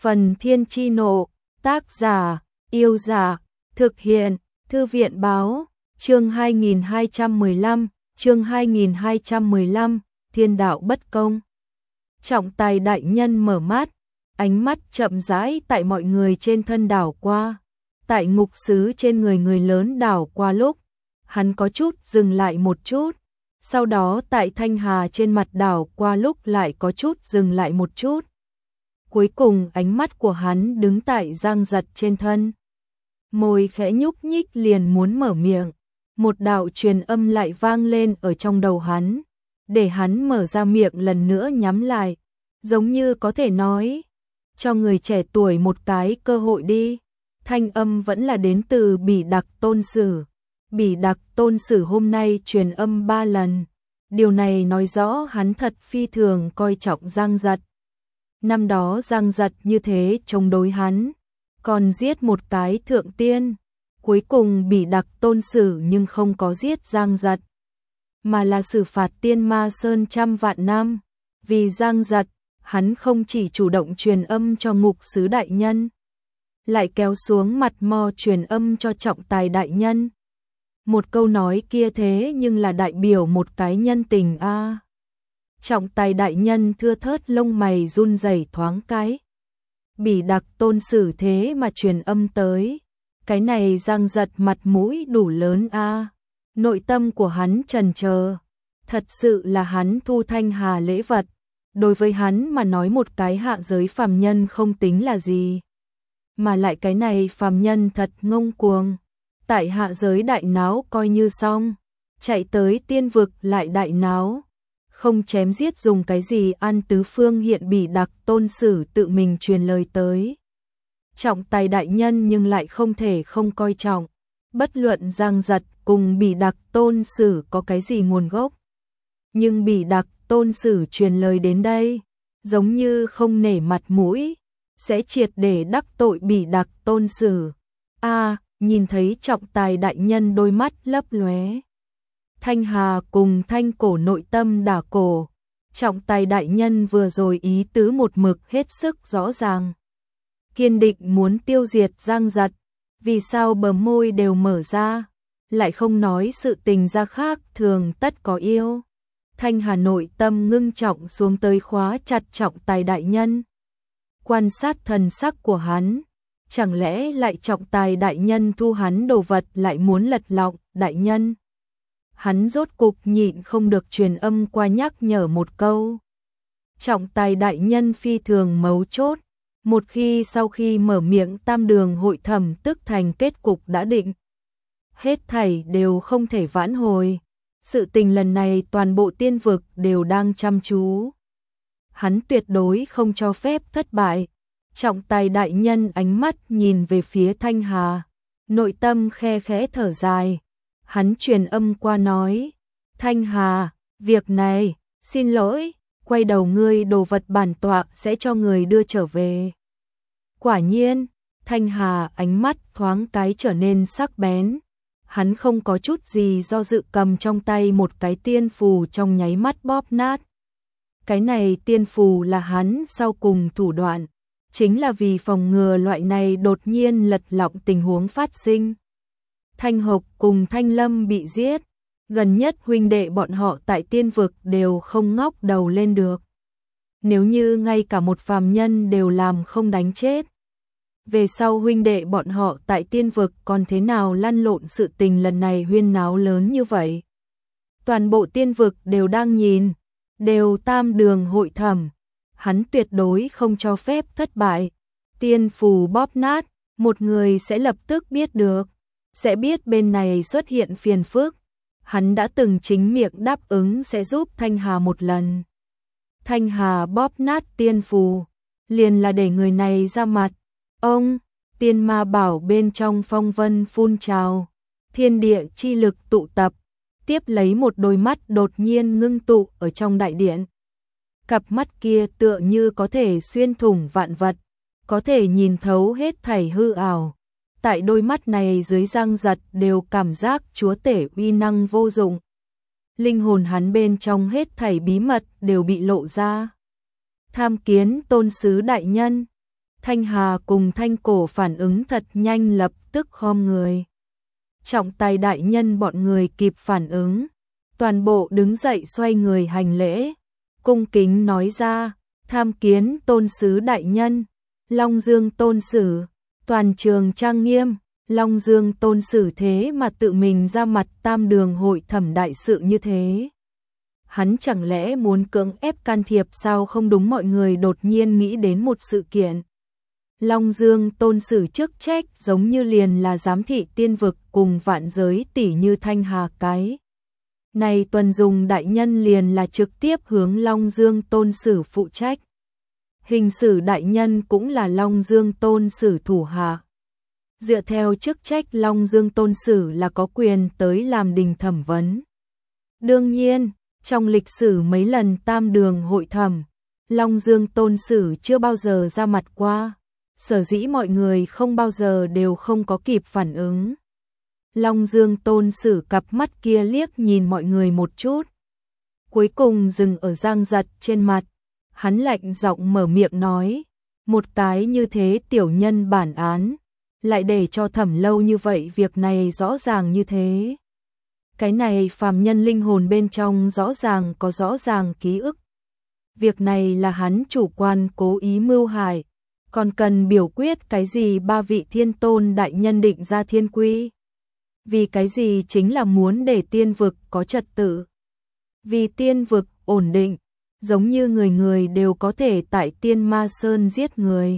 Phần Thiên Chi Nộ, tác giả, Yêu Giả, thực hiện, Thư viện Báo, chương 2215, Thiên Đạo Bất Công. Trọng Tài đại nhân mở mắt, ánh mắt chậm rãi tại mọi người trên thân đảo qua, tại ngục sứ trên người lớn đảo qua lúc, hắn có chút dừng lại một chút, sau đó tại Thanh Hà trên mặt đảo qua lúc lại có chút dừng lại một chút. Cuối cùng ánh mắt của hắn đứng tại Giang Giật trên thân. Môi khẽ nhúc nhích liền muốn mở miệng, một đạo truyền âm lại vang lên ở trong đầu hắn, để hắn mở ra miệng lần nữa nhắm lại, giống như có thể nói, cho người trẻ tuổi một cái cơ hội đi. Thanh âm vẫn là đến từ Bỉ Đặc Tôn Sử. Bỉ Đặc Tôn Sử hôm nay truyền âm 3 lần, điều này nói rõ hắn thật phi thường coi trọng Giang Giật. Năm đó Giang Giật như thế chống đối hắn, còn giết một cái thượng tiên. Cuối cùng Bỉ Đặc Tôn Sử nhưng không có giết Giang Giật, mà là xử phạt Tiên Ma Sơn trăm vạn năm. Vì Giang Giật, hắn không chỉ chủ động truyền âm cho ngục sứ đại nhân, lại kéo xuống mặt mò truyền âm cho Trọng Tài đại nhân. Một câu nói kia thế nhưng là đại biểu một cái nhân tình a. Trọng Tài đại nhân thưa thớt lông mày run rẩy thoáng cái. Bỉ Đặc Tôn Sử thế mà truyền âm tới, cái này Giang Giật mặt mũi đủ lớn a. Nội tâm của hắn chần chờ, thật sự là hắn thu Thanh Hà lễ vật, đối với hắn mà nói một cái hạ giới phàm nhân không tính là gì, mà lại cái này phàm nhân thật ngông cuồng, tại hạ giới đại náo coi như xong, chạy tới tiên vực lại đại náo, không chém giết dùng cái gì ăn tứ phương. Hiện Bỉ Đặc Tôn Sử tự mình truyền lời tới Trọng Tài đại nhân nhưng lại không thể không coi trọng, bất luận Giang Giật cùng Bỉ Đặc Tôn Sử có cái gì nguồn gốc, nhưng Bỉ Đặc Tôn Sử truyền lời đến đây, giống như không nể mặt mũi, sẽ triệt để đắc tội Bỉ Đặc Tôn Sử. Nhìn thấy Trọng Tài đại nhân đôi mắt lấp lóe. Thanh Hà cùng Thanh Cổ nội tâm đả cổ, Trọng Tài đại nhân vừa rồi ý tứ một mực hết sức rõ ràng, kiên định muốn tiêu diệt Giang Giật, vì sao bờ môi đều mở ra, lại không nói sự tình ra khác thường tất có yêu. Thanh Hà nội tâm ngưng trọng xuống tới khóa chặt Trọng Tài đại nhân, quan sát thần sắc của hắn, chẳng lẽ lại Trọng Tài đại nhân thu hắn đồ vật lại muốn lật lọng đại nhân. Hắn rốt cục nhịn không được truyền âm qua nhắc nhở một câu. Trọng Tài đại nhân phi thường mấu chốt, một khi sau khi mở miệng tam đường hội thẩm tức thành kết cục đã định, hết thảy đều không thể vãn hồi. Sự tình lần này toàn bộ tiên vực đều đang chăm chú, hắn tuyệt đối không cho phép thất bại. Trọng Tài đại nhân ánh mắt nhìn về phía Thanh Hà, nội tâm khe khẽ thở dài, hắn truyền âm qua nói, Thanh Hà, việc này, xin lỗi, quay đầu ngươi đồ vật bản tọa sẽ cho người đưa trở về. Quả nhiên, Thanh Hà ánh mắt thoáng cái trở nên sắc bén, hắn không có chút gì do dự cầm trong tay một cái tiên phù trong nháy mắt bóp nát. Cái này tiên phù là hắn sau cùng thủ đoạn, chính là vì phòng ngừa loại này đột nhiên lật lọng tình huống phát sinh. Thanh Hộc cùng Thanh Lâm bị giết, gần nhất huynh đệ bọn họ tại tiên vực đều không ngóc đầu lên được. Nếu như ngay cả một phàm nhân đều làm không đánh chết, về sau huynh đệ bọn họ tại tiên vực còn thế nào lăn lộn. Sự tình lần này huyên náo lớn như vậy, toàn bộ tiên vực đều đang nhìn, đều tam đường hội thẩm, hắn tuyệt đối không cho phép thất bại. Tiên phù bóp nát, một người sẽ lập tức biết được, sẽ biết bên này xuất hiện phiền phức. Hắn đã từng chính miệng đáp ứng sẽ giúp Thanh Hà một lần. Thanh Hà bóp nát tiên phù, liền là để người này ra mặt. Ông, tiên ma bảo bên trong phong vân phun trào, thiên địa chi lực tụ tập, tiếp lấy một đôi mắt đột nhiên ngưng tụ ở trong đại điện. Cặp mắt kia tựa như có thể xuyên thủng vạn vật, có thể nhìn thấu hết thảy hư ảo. Tại đôi mắt này dưới Giang Giật đều cảm giác chúa tể uy năng vô dụng. Linh hồn hắn bên trong hết thảy bí mật đều bị lộ ra. Tham kiến tôn sứ đại nhân. Thanh Hà cùng Thanh Cổ phản ứng thật nhanh, lập tức khom người. Trọng tài đại nhân bọn người kịp phản ứng, toàn bộ đứng dậy xoay người hành lễ, cung kính nói ra, tham kiến tôn sứ đại nhân. Long Dương tôn sử. Toàn trường trang nghiêm. Long Dương tôn sử thế mà tự mình ra mặt Tam Đường hội thẩm đại sự như thế. Hắn chẳng lẽ muốn cưỡng ép can thiệp sao không? Đúng, mọi người đột nhiên nghĩ đến một sự kiện. Long Dương tôn sử chức trách giống như liền là giám thị tiên vực cùng vạn giới tỷ như Thanh Hà cái. Này Tuần Dùng đại nhân liền là trực tiếp hướng Long Dương tôn sử phụ trách. Hình sử đại nhân cũng là Long Dương tôn sử thủ hạ. Dựa theo chức trách, Long Dương tôn sử là có quyền tới làm đình thẩm vấn. Đương nhiên, trong lịch sử mấy lần Tam Đường hội thẩm, Long Dương tôn sử chưa bao giờ ra mặt qua, sở dĩ mọi người không bao giờ đều không có kịp phản ứng. Long Dương tôn sử cặp mắt kia liếc nhìn mọi người một chút, cuối cùng dừng ở Giang Giật trên mặt. Hắn lạnh giọng mở miệng nói, một cái như thế tiểu nhân bản án, lại để cho thẩm lâu như vậy, việc này rõ ràng như thế. Cái này phàm nhân linh hồn bên trong rõ ràng có rõ ràng ký ức. Việc này là hắn chủ quan cố ý mưu hại, còn cần biểu quyết cái gì? Ba vị thiên tôn đại nhân định ra thiên quy. Vì cái gì? Chính là muốn để tiên vực có trật tự. Vì tiên vực ổn định, giống như người người đều có thể tại Tiên Ma Sơn giết người.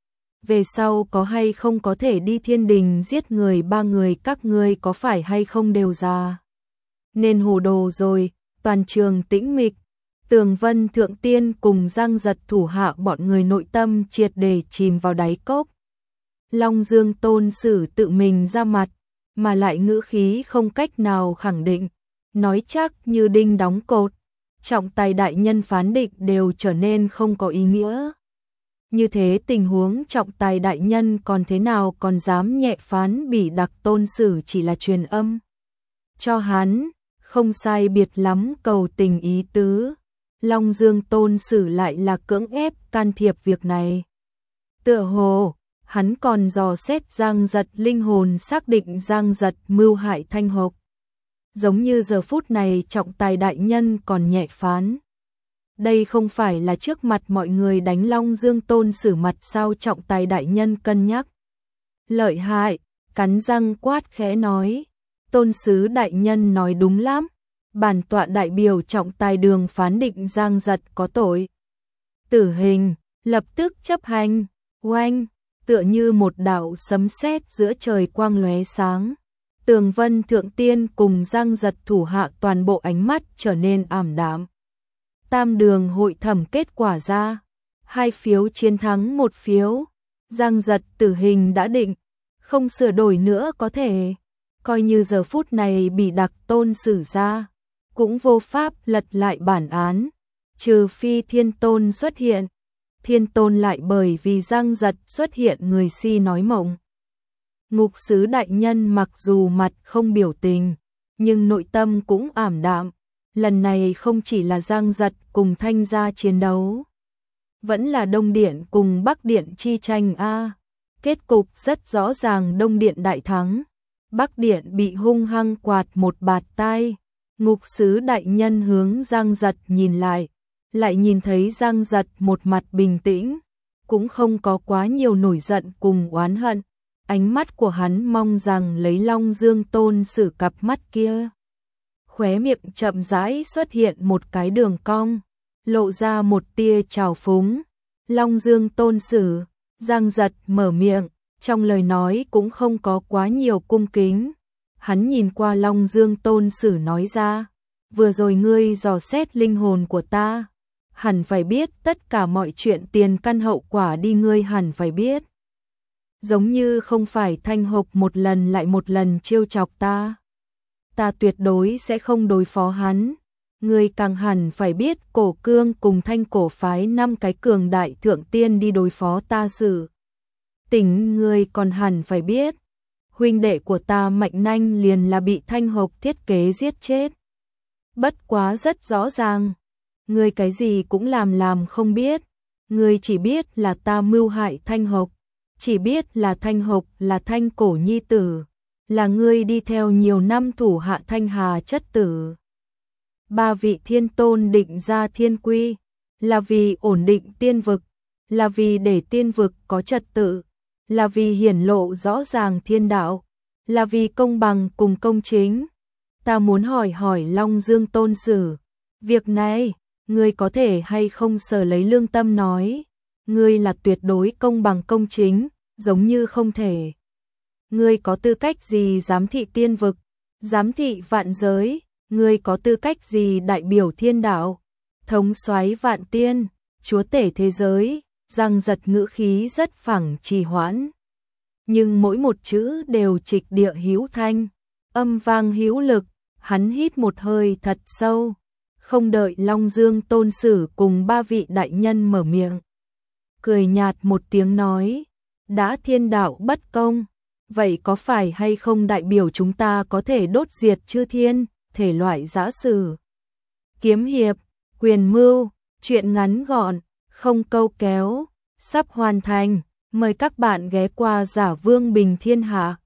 Về sau có hay không có thể đi thiên đình giết người, ba người các ngươi có phải hay không đều già nên hồ đồ rồi. Toàn trường tĩnh mịch. Tường Vân Thượng Tiên cùng Giang Giật thủ hạ bọn người nội tâm triệt để chìm vào đáy cốc. Long Dương tôn sử tự mình ra mặt, mà lại ngữ khí không cách nào khẳng định, nói chắc như đinh đóng cột. Trọng tài đại nhân phán định đều trở nên không có ý nghĩa. Như thế tình huống, trọng tài đại nhân còn thế nào còn dám nhẹ phán? Bỉ đặc tôn sử chỉ là truyền âm cho hắn, không sai biệt lắm cầu tình ý tứ. Long Dương tôn sử lại là cưỡng ép can thiệp việc này. Tựa hồ hắn còn dò xét Giang Giật linh hồn, xác định Giang Giật mưu hại Thanh Hộc. Giống như giờ phút này trọng tài đại nhân còn nhẹ phán. Đây không phải là trước mặt mọi người đánh Long Dương tôn sử mặt sao? Trọng tài đại nhân cân nhắc lợi hại, cắn răng quát khẽ nói, tôn sứ đại nhân nói đúng lắm, bản tọa đại biểu trọng tài đường phán định Giang Giật có tội tử hình, lập tức chấp hành. Oanh, tựa như một đạo sấm sét giữa trời quang lóe sáng. Tường Vân Thượng Tiên cùng Giang Giật thủ hạ toàn bộ ánh mắt trở nên ảm đạm. Tam Đường hội thẩm kết quả ra, 2 phiếu chiến thắng 1 phiếu. Giang Giật tử hình đã định, không sửa đổi nữa có thể. Coi như giờ phút này bị đặc tôn xử ra, cũng vô pháp lật lại bản án, trừ phi thiên tôn xuất hiện. Thiên tôn lại bởi vì Giang Giật xuất hiện người si nói mộng. Ngục sứ đại nhân mặc dù mặt không biểu tình, nhưng nội tâm cũng ảm đạm. Lần này không chỉ là Giang Giật cùng Thanh gia chiến đấu, vẫn là Đông Điện cùng Bắc Điện chi tranh a. Kết cục rất rõ ràng, Đông Điện đại thắng, Bắc Điện bị hung hăng quạt một bạt tai. Ngục sứ đại nhân hướng Giang Giật nhìn lại nhìn thấy Giang Giật một mặt bình tĩnh, cũng không có quá nhiều nổi giận cùng oán hận. Ánh mắt của hắn mong rằng lấy Long Dương tôn sử cặp mắt kia. Khóe miệng chậm rãi xuất hiện một cái đường cong, lộ ra một tia trào phúng. Long Dương tôn sử, Giang Giật mở miệng, trong lời nói cũng không có quá nhiều cung kính. Hắn nhìn qua Long Dương tôn sử nói ra, vừa rồi ngươi dò xét linh hồn của ta, hẳn phải biết tất cả mọi chuyện tiền căn hậu quả đi, ngươi hẳn phải biết. Giống như không phải Thanh Hộc một lần lại một lần trêu chọc ta tuyệt đối sẽ không đối phó hắn. Ngươi càng hẳn phải biết Cổ Cương cùng Thanh Cổ phái 5 cái cường đại thượng tiên đi đối phó ta sự tình, ngươi còn hẳn phải biết huynh đệ của ta Mạnh Nanh liền là bị Thanh Hộc thiết kế giết chết. Bất quá rất rõ ràng, ngươi cái gì cũng làm không biết. Ngươi chỉ biết là ta mưu hại Thanh Hộc, chỉ biết là Thanh Hộc là Thanh Cổ nhi tử, là ngươi đi theo nhiều năm thủ hạ Thanh Hà chất tử. Ba vị thiên tôn định ra thiên quy, là vì ổn định tiên vực, là vì để tiên vực có trật tự, là vì hiển lộ rõ ràng thiên đạo, là vì công bằng cùng công chính. Ta muốn hỏi Long Dương tôn sử, việc này, ngươi có thể hay không sở lấy lương tâm nói, ngươi là tuyệt đối công bằng công chính, giống như không thể. Ngươi có tư cách gì giám thị tiên vực, giám thị vạn giới, ngươi có tư cách gì đại biểu thiên đạo, thống soái vạn tiên, chúa tể thế giới, răng giật ngữ khí rất phẳng trì hoãn. Nhưng mỗi một chữ đều trịch địa hữu thanh, âm vang hữu lực, hắn hít một hơi thật sâu, không đợi Long Dương tôn sử cùng ba vị đại nhân mở miệng. Cười nhạt một tiếng nói, đã thiên đạo bất công, vậy có phải hay không đại biểu chúng ta có thể đốt diệt chư thiên, thể loại giã sử, kiếm hiệp, quyền mưu, chuyện ngắn gọn, không câu kéo, sắp hoàn thành, mời các bạn ghé qua Giả Vương Bình Thiên Hạ.